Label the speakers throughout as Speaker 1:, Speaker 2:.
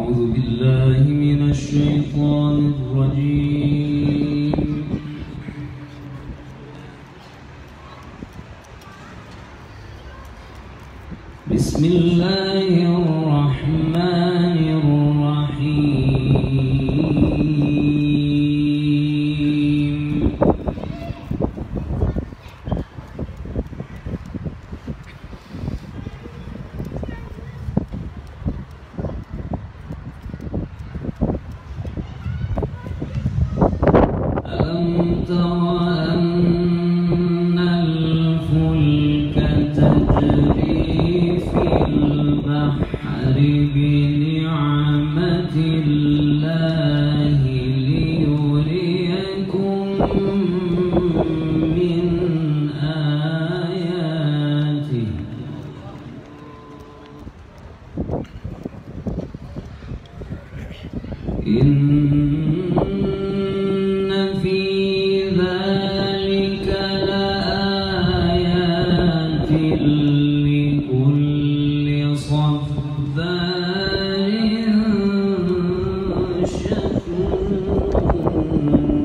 Speaker 1: أعوذ بالله من الشيطان الرجيم. بسم الله الرحمن الرحيم. ألم تر أن الفلك تجري في البحر بنعمة الله ليريكم من آياته إن في ذلك لآيات لكل صبار شكور.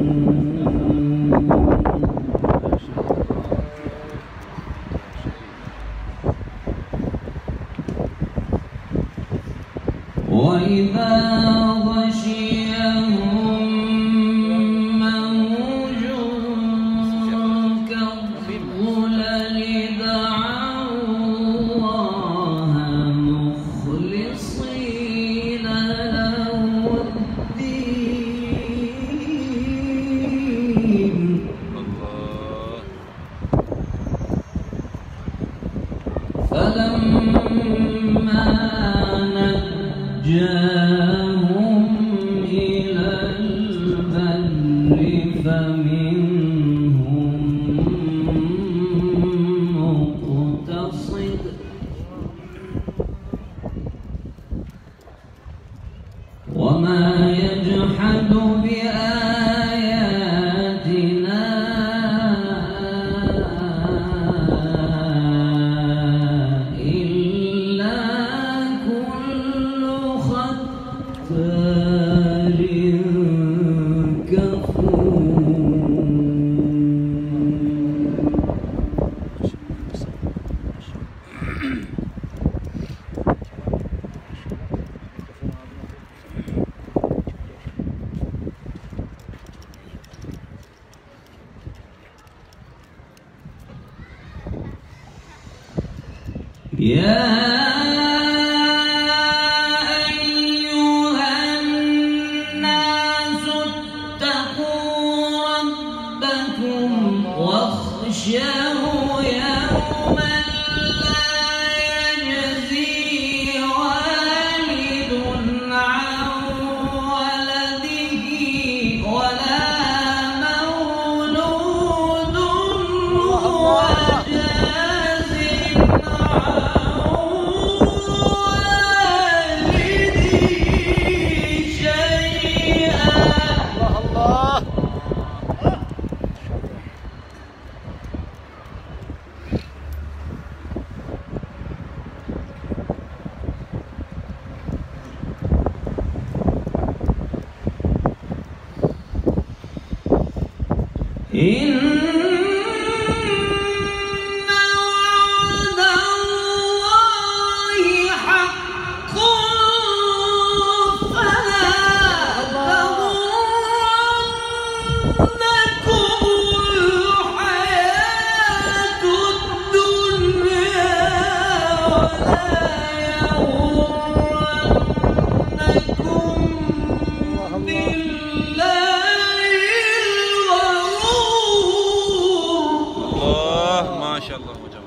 Speaker 1: وإذا غشيهم موج كالظلل دعوا الله مخلصين له الدين فلما نجاهم إلى البر فمنهم مقتصد وما يجحد بآياتنا إلا كل ختار كفور. يا أيها الناس اتقوا ربكم واخشوا يوما لا يجزي والد عن ولده ولا مولود هو جاز إن وعد الله حق فلا تغرنكم الحياة الدنيا ولا يغرنكم بالله
Speaker 2: ما شاء الله مجمع.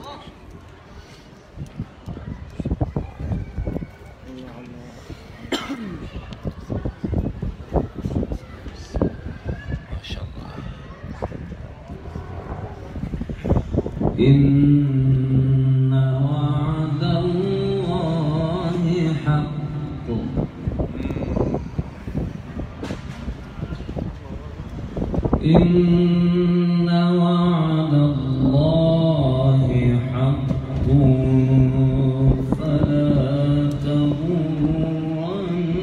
Speaker 2: ما شاء الله. إن وعد الله حق إن وعد الله حق فلا تغرنكم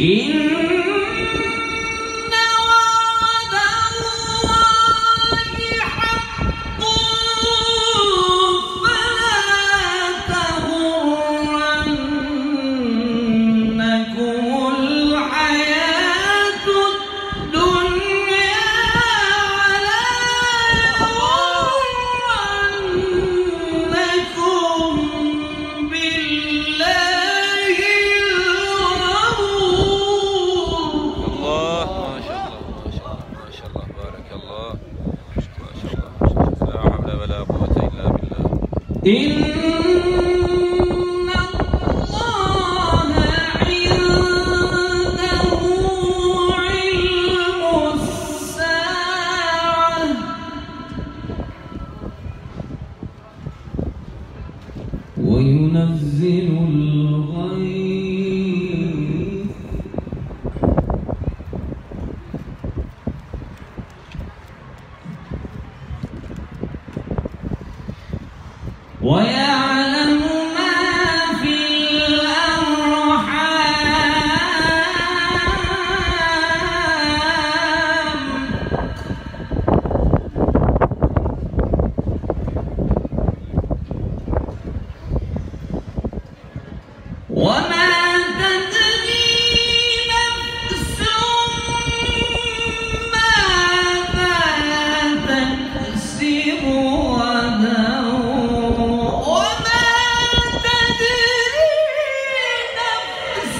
Speaker 2: وينزل الغيث ويعلم ما في الأرحام وما تدري نفس ماذا تكسب غدا وما تدري نفس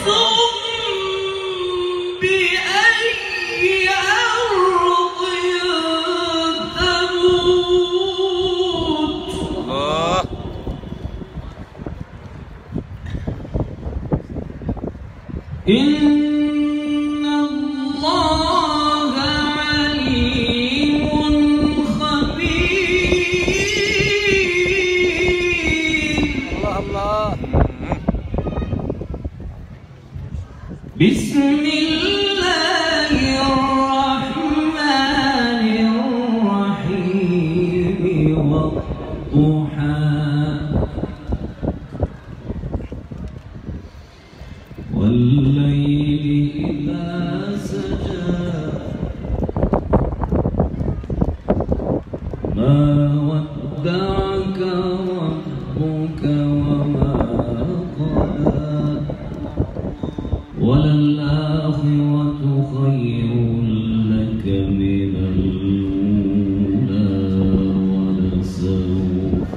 Speaker 2: بأي أرض تموت. إن الله عليم خبير.
Speaker 3: الله
Speaker 2: بسم الله الرحمن الرحيم والضحى والليل إذا سجى ما ودعك ربك وما قلى وللآخرة خير لك من الأولى ولسوف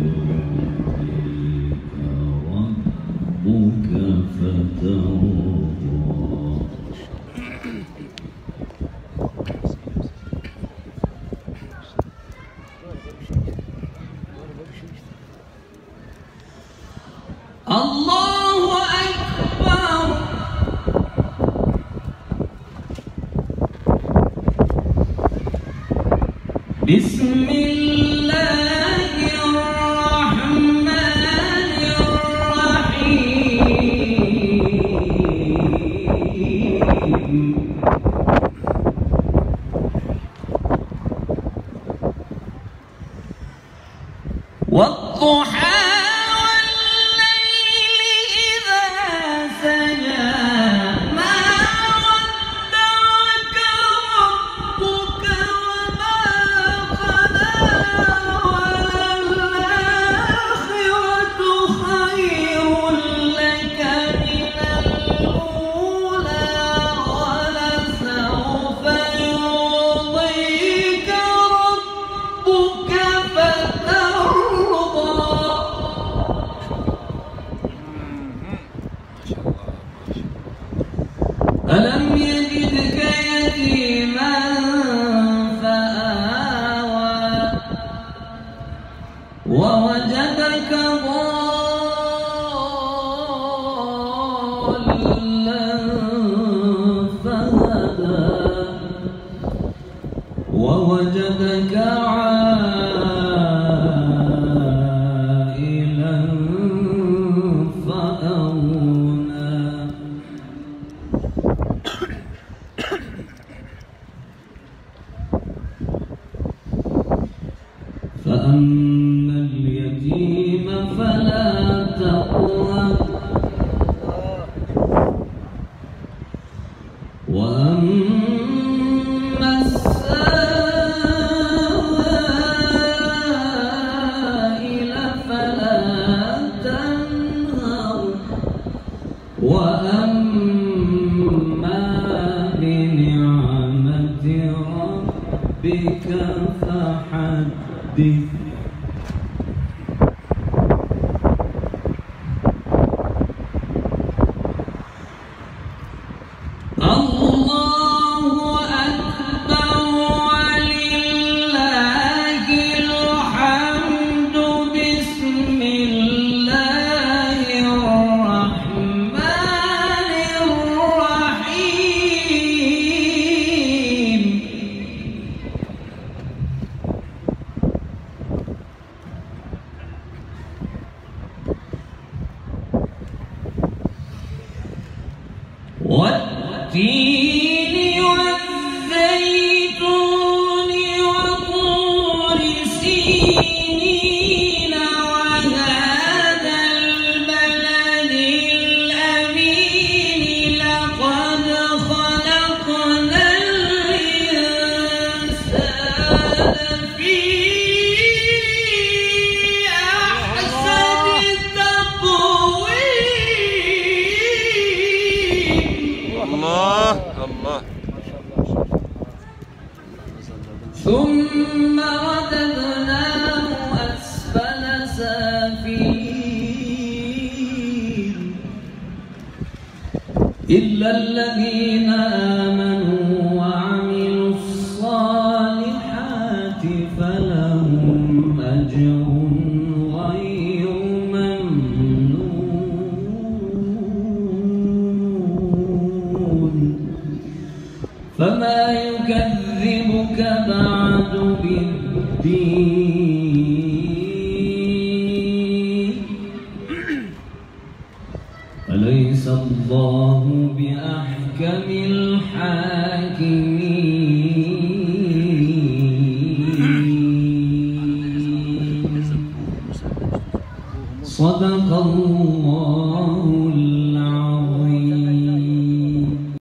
Speaker 2: يعطيك ربك فترضى. الله أكبر. بسم الله الرحمن الرحيم والضحى ألم يجدك يتيما فآوى ووجدك ضالا فهدى ووجدك عائلا فأغنى فأما اليتيم فلا تقهر
Speaker 1: والتين والزيتون وطور سينين وهذا البلد الأمين لقد خلقنا الإنسان في أحسن تقويم.
Speaker 3: الله الله.
Speaker 1: ثم رددناه أسفل سافلين إلا الذين آمنوا وعملوا الصالحات فلهم أجر غير ممنون. فما يكذبك بعد بالدين